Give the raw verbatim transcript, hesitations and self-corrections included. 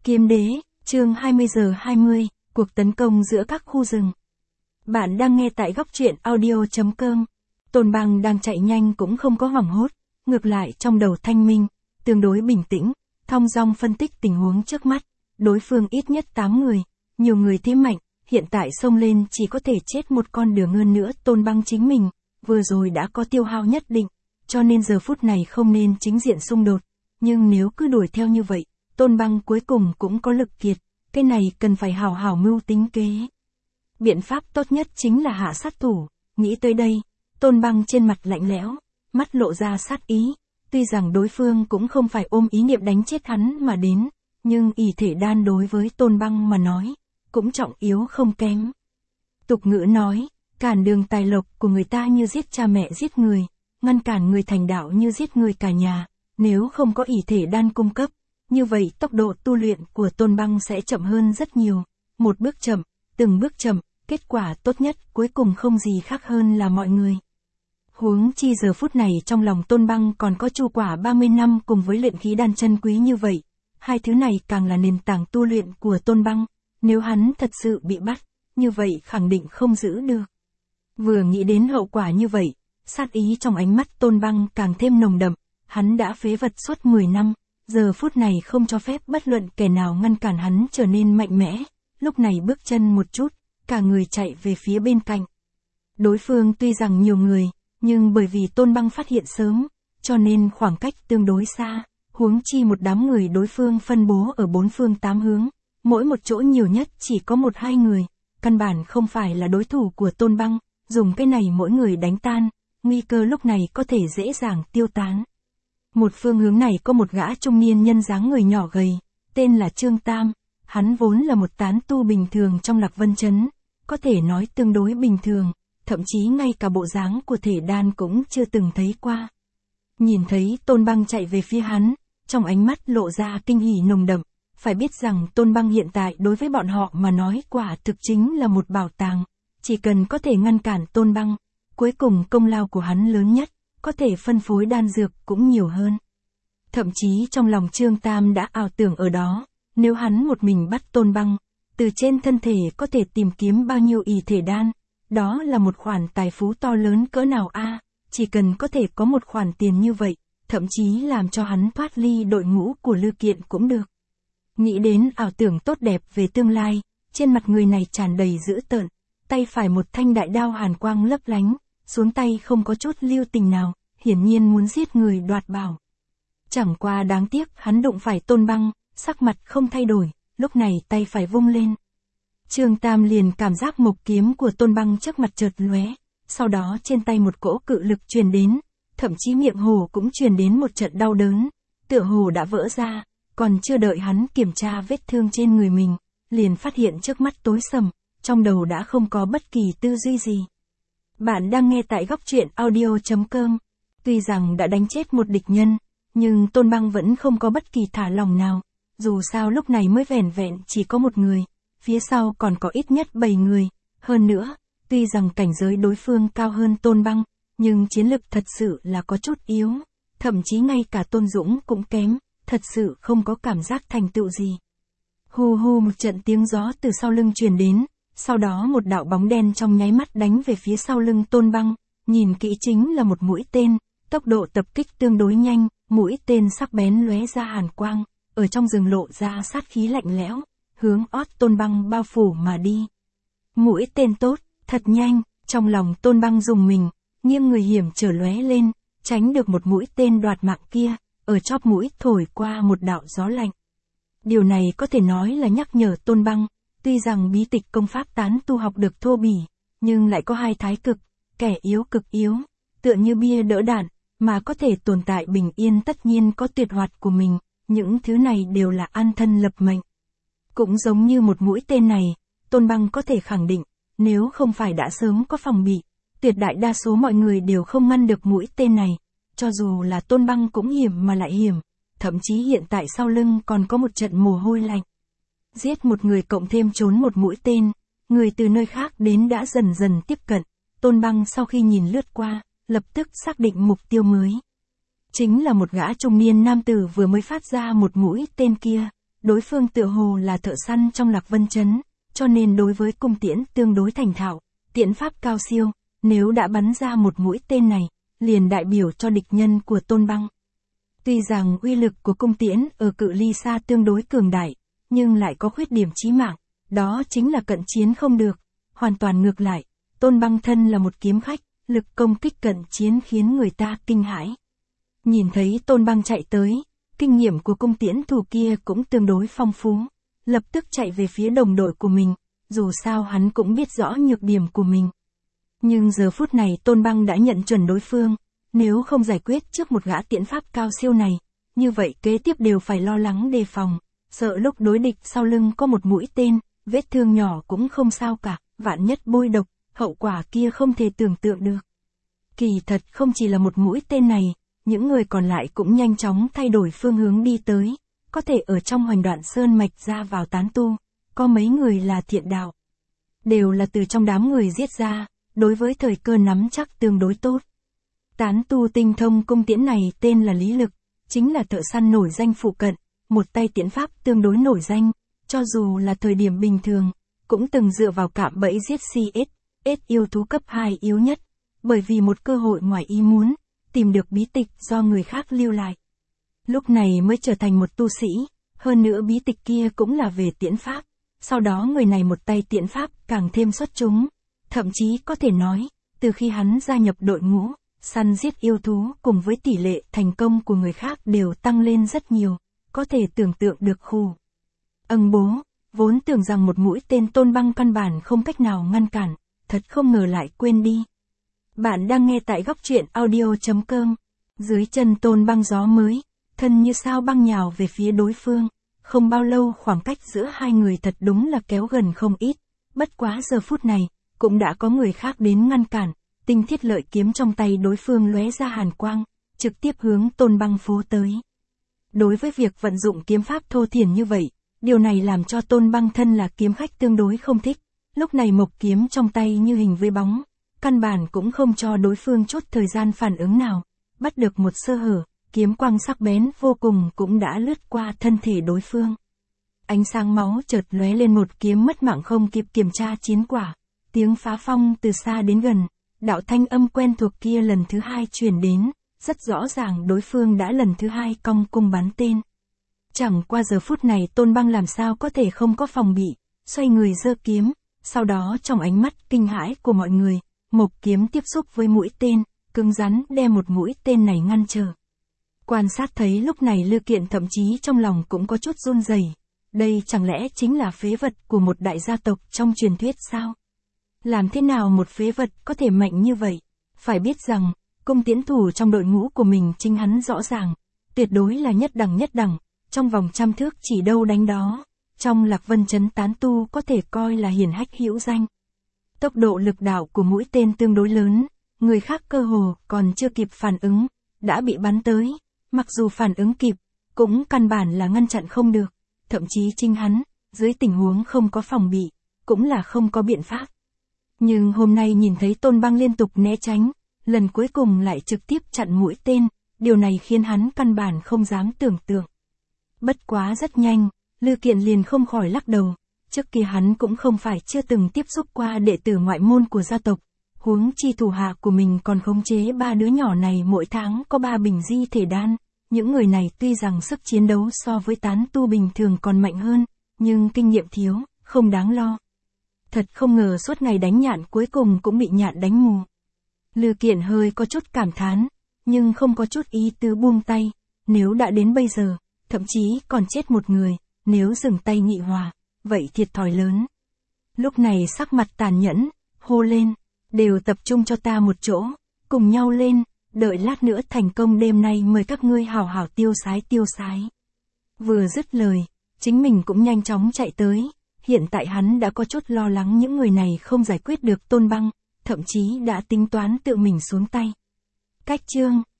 Kiếm đế, chương hai mươi giờ hai mươi, cuộc tấn công giữa các khu rừng. Bạn đang nghe tại góc truyện audio chấm com. Tôn Băng đang chạy nhanh cũng không có hoảng hốt, ngược lại trong đầu thanh minh, tương đối bình tĩnh, thong dong phân tích tình huống trước mắt. Đối phương ít nhất tám người, nhiều người thế mạnh, hiện tại xông lên chỉ có thể chết một con đường hơn nữa. Tôn Băng chính mình, vừa rồi đã có tiêu hao nhất định, cho nên giờ phút này không nên chính diện xung đột. Nhưng nếu cứ đuổi theo như vậy, Tôn Băng cuối cùng cũng có lực kiệt, cái này cần phải hào hào mưu tính kế. Biện pháp tốt nhất chính là hạ sát thủ, nghĩ tới đây, Tôn Băng trên mặt lạnh lẽo, mắt lộ ra sát ý, tuy rằng đối phương cũng không phải ôm ý niệm đánh chết hắn mà đến, nhưng ỷ thể đan đối với Tôn Băng mà nói, cũng trọng yếu không kém. Tục ngữ nói, cản đường tài lộc của người ta như giết cha mẹ giết người, ngăn cản người thành đạo như giết người cả nhà, nếu không có ỷ thể đan cung cấp, như vậy tốc độ tu luyện của Tôn Băng sẽ chậm hơn rất nhiều, một bước chậm, từng bước chậm, kết quả tốt nhất cuối cùng không gì khác hơn là mọi người. Huống chi giờ phút này trong lòng Tôn Băng còn có chu quả ba mươi năm cùng với luyện khí đan chân quý như vậy, hai thứ này càng là nền tảng tu luyện của Tôn Băng, nếu hắn thật sự bị bắt, như vậy khẳng định không giữ được. Vừa nghĩ đến hậu quả như vậy, sát ý trong ánh mắt Tôn Băng càng thêm nồng đậm, hắn đã phế vật suốt mười năm. Giờ phút này không cho phép bất luận kẻ nào ngăn cản hắn trở nên mạnh mẽ, lúc này bước chân một chút, cả người chạy về phía bên cạnh. Đối phương tuy rằng nhiều người, nhưng bởi vì Tôn Băng phát hiện sớm, cho nên khoảng cách tương đối xa, huống chi một đám người đối phương phân bố ở bốn phương tám hướng, mỗi một chỗ nhiều nhất chỉ có một hai người, căn bản không phải là đối thủ của Tôn Băng, dùng cái này mỗi người đánh tan, nguy cơ lúc này có thể dễ dàng tiêu tán. Một phương hướng này có một gã trung niên nhân dáng người nhỏ gầy, tên là Trương Tam, hắn vốn là một tán tu bình thường trong Lạc Vân Trấn, có thể nói tương đối bình thường, thậm chí ngay cả bộ dáng của thể đan cũng chưa từng thấy qua. Nhìn thấy Tôn Băng chạy về phía hắn, trong ánh mắt lộ ra kinh hỉ nồng đậm, phải biết rằng Tôn Băng hiện tại đối với bọn họ mà nói quả thực chính là một bảo tàng, chỉ cần có thể ngăn cản Tôn Băng, cuối cùng công lao của hắn lớn nhất, có thể phân phối đan dược cũng nhiều hơn. Thậm chí trong lòng Trương Tam đã ảo tưởng ở đó, nếu hắn một mình bắt Tôn Băng, từ trên thân thể có thể tìm kiếm bao nhiêu ỷ thể đan, đó là một khoản tài phú to lớn cỡ nào a, chỉ cần có thể có một khoản tiền như vậy, thậm chí làm cho hắn thoát ly đội ngũ của Lư Kiện cũng được. Nghĩ đến ảo tưởng tốt đẹp về tương lai, trên mặt người này tràn đầy dữ tợn, tay phải một thanh đại đao hàn quang lấp lánh, xuống tay không có chút lưu tình nào, hiển nhiên muốn giết người đoạt bảo. Chẳng qua đáng tiếc hắn đụng phải Tôn Băng, sắc mặt không thay đổi, lúc này tay phải vung lên. Trương Tam liền cảm giác mộc kiếm của Tôn Băng trước mặt chợt lóe, sau đó trên tay một cỗ cự lực truyền đến, thậm chí miệng hồ cũng truyền đến một trận đau đớn, tựa hồ đã vỡ ra, còn chưa đợi hắn kiểm tra vết thương trên người mình, liền phát hiện trước mắt tối sầm, trong đầu đã không có bất kỳ tư duy gì. Bạn đang nghe tại góc truyện audio chấm com. Tuy rằng đã đánh chết một địch nhân, nhưng Tôn Băng vẫn không có bất kỳ thả lỏng nào, dù sao lúc này mới vẻn vẹn chỉ có một người, phía sau còn có ít nhất bảy người, hơn nữa, tuy rằng cảnh giới đối phương cao hơn Tôn Băng, nhưng chiến lực thật sự là có chút yếu, thậm chí ngay cả Tôn Dũng cũng kém, thật sự không có cảm giác thành tựu gì. Hù hù một trận tiếng gió từ sau lưng truyền đến, sau đó một đạo bóng đen trong nháy mắt đánh về phía sau lưng Tôn Băng, nhìn kỹ chính là một mũi tên, tốc độ tập kích tương đối nhanh, mũi tên sắc bén lóe ra hàn quang, ở trong rừng lộ ra sát khí lạnh lẽo, hướng ót Tôn Băng bao phủ mà đi. Mũi tên tốt, thật nhanh, trong lòng Tôn Băng dùng mình, nghiêng người hiểm trở lóe lên, tránh được một mũi tên đoạt mạng kia, ở chóp mũi thổi qua một đạo gió lạnh. Điều này có thể nói là nhắc nhở Tôn Băng, tuy rằng bí tịch công pháp tán tu học được thô bỉ, nhưng lại có hai thái cực, kẻ yếu cực yếu, tựa như bia đỡ đạn, mà có thể tồn tại bình yên tất nhiên có tuyệt hoạt của mình, những thứ này đều là an thân lập mệnh. Cũng giống như một mũi tên này, Tôn Băng có thể khẳng định, nếu không phải đã sớm có phòng bị, tuyệt đại đa số mọi người đều không ngăn được mũi tên này, cho dù là Tôn Băng cũng hiểm mà lại hiểm, thậm chí hiện tại sau lưng còn có một trận mồ hôi lạnh. Giết một người cộng thêm trốn một mũi tên, người từ nơi khác đến đã dần dần tiếp cận, Tôn Băng sau khi nhìn lướt qua, lập tức xác định mục tiêu mới. Chính là một gã trung niên nam tử vừa mới phát ra một mũi tên kia, đối phương tựa hồ là thợ săn trong Lạc Vân Trấn, cho nên đối với cung tiễn tương đối thành thạo, tiễn pháp cao siêu, nếu đã bắn ra một mũi tên này, liền đại biểu cho địch nhân của Tôn Băng. Tuy rằng uy lực của cung tiễn ở cự ly xa tương đối cường đại, nhưng lại có khuyết điểm chí mạng, đó chính là cận chiến không được, hoàn toàn ngược lại, Tôn Băng thân là một kiếm khách, lực công kích cận chiến khiến người ta kinh hãi. Nhìn thấy Tôn Băng chạy tới, kinh nghiệm của cung tiễn thủ kia cũng tương đối phong phú, lập tức chạy về phía đồng đội của mình, dù sao hắn cũng biết rõ nhược điểm của mình. Nhưng giờ phút này Tôn Băng đã nhận chuẩn đối phương, nếu không giải quyết trước một gã tiễn pháp cao siêu này, như vậy kế tiếp đều phải lo lắng đề phòng, sợ lúc đối địch sau lưng có một mũi tên, vết thương nhỏ cũng không sao cả, vạn nhất bôi độc, hậu quả kia không thể tưởng tượng được. Kỳ thật không chỉ là một mũi tên này, những người còn lại cũng nhanh chóng thay đổi phương hướng đi tới, có thể ở trong Hoành Đoạn Sơn mạch ra vào tán tu, có mấy người là thiện đạo. Đều là từ trong đám người giết ra, đối với thời cơ nắm chắc tương đối tốt. Tán tu tinh thông cung tiễn này tên là Lý Lực, chính là thợ săn nổi danh phụ cận, một tay tiễn pháp tương đối nổi danh, cho dù là thời điểm bình thường, cũng từng dựa vào cạm bẫy giết xê ét, S yêu thú cấp hai yếu nhất, bởi vì một cơ hội ngoài ý muốn, tìm được bí tịch do người khác lưu lại. Lúc này mới trở thành một tu sĩ, hơn nữa bí tịch kia cũng là về tiễn pháp, sau đó người này một tay tiễn pháp càng thêm xuất chúng, thậm chí có thể nói, từ khi hắn gia nhập đội ngũ, săn giết yêu thú cùng với tỷ lệ thành công của người khác đều tăng lên rất nhiều, có thể tưởng tượng được khu. Âng bố, vốn tưởng rằng một mũi tên Tôn Băng căn bản không cách nào ngăn cản, thật không ngờ lại quên đi. Bạn đang nghe tại góc truyện audio chấm com. Dưới chân Tôn Băng gió mới, thân như sao băng nhào về phía đối phương. Không bao lâu khoảng cách giữa hai người thật đúng là kéo gần không ít. Bất quá giờ phút này, cũng đã có người khác đến ngăn cản. Tinh thiết lợi kiếm trong tay đối phương lóe ra hàn quang, trực tiếp hướng Tôn Băng phố tới. Đối với việc vận dụng kiếm pháp thô thiển như vậy, điều này làm cho Tôn Băng thân là kiếm khách tương đối không thích. Lúc này mộc kiếm trong tay như hình với bóng, căn bản cũng không cho đối phương chút thời gian phản ứng nào, bắt được một sơ hở, kiếm quang sắc bén vô cùng cũng đã lướt qua thân thể đối phương. Ánh sáng máu chợt lóe lên, một kiếm mất mạng không kịp kiểm tra chiến quả, tiếng phá phong từ xa đến gần, đạo thanh âm quen thuộc kia lần thứ hai truyền đến, rất rõ ràng đối phương đã lần thứ hai cong cung bắn tên. Chẳng qua giờ phút này Tôn Băng làm sao có thể không có phòng bị, xoay người giơ kiếm, sau đó trong ánh mắt kinh hãi của mọi người, mộc kiếm tiếp xúc với mũi tên, cứng rắn đem một mũi tên này ngăn trở. Quan sát thấy lúc này Lư Kiện thậm chí trong lòng cũng có chút run rẩy. Đây chẳng lẽ chính là phế vật của một đại gia tộc trong truyền thuyết sao? Làm thế nào một phế vật có thể mạnh như vậy? Phải biết rằng, cung tiễn thủ trong đội ngũ của mình chính hắn rõ ràng, tuyệt đối là nhất đẳng nhất đẳng, trong vòng trăm thước chỉ đâu đánh đó. Trong Lạc Vân Trấn tán tu có thể coi là hiển hách hữu danh. Tốc độ lực đạo của mũi tên tương đối lớn, người khác cơ hồ còn chưa kịp phản ứng, đã bị bắn tới, mặc dù phản ứng kịp, cũng căn bản là ngăn chặn không được, thậm chí chính hắn, dưới tình huống không có phòng bị, cũng là không có biện pháp. Nhưng hôm nay nhìn thấy Tôn Băng liên tục né tránh, lần cuối cùng lại trực tiếp chặn mũi tên, điều này khiến hắn căn bản không dám tưởng tượng. Bất quá rất nhanh, Lư Kiện liền không khỏi lắc đầu, trước kia hắn cũng không phải chưa từng tiếp xúc qua đệ tử ngoại môn của gia tộc, huống chi thủ hạ của mình còn khống chế ba đứa nhỏ này mỗi tháng có ba bình di thể đan, những người này tuy rằng sức chiến đấu so với tán tu bình thường còn mạnh hơn, nhưng kinh nghiệm thiếu, không đáng lo. Thật không ngờ suốt ngày đánh nhạn cuối cùng cũng bị nhạn đánh mù. Lư Kiện hơi có chút cảm thán, nhưng không có chút ý tứ buông tay, nếu đã đến bây giờ, thậm chí còn chết một người, nếu dừng tay nghị hòa, vậy thiệt thòi lớn. Lúc này sắc mặt tàn nhẫn, hô lên, đều tập trung cho ta một chỗ, cùng nhau lên, đợi lát nữa thành công đêm nay mời các ngươi hào hào tiêu sái tiêu sái. Vừa dứt lời, chính mình cũng nhanh chóng chạy tới, hiện tại hắn đã có chút lo lắng những người này không giải quyết được Tôn Băng, thậm chí đã tính toán tự mình xuống tay. Cách chương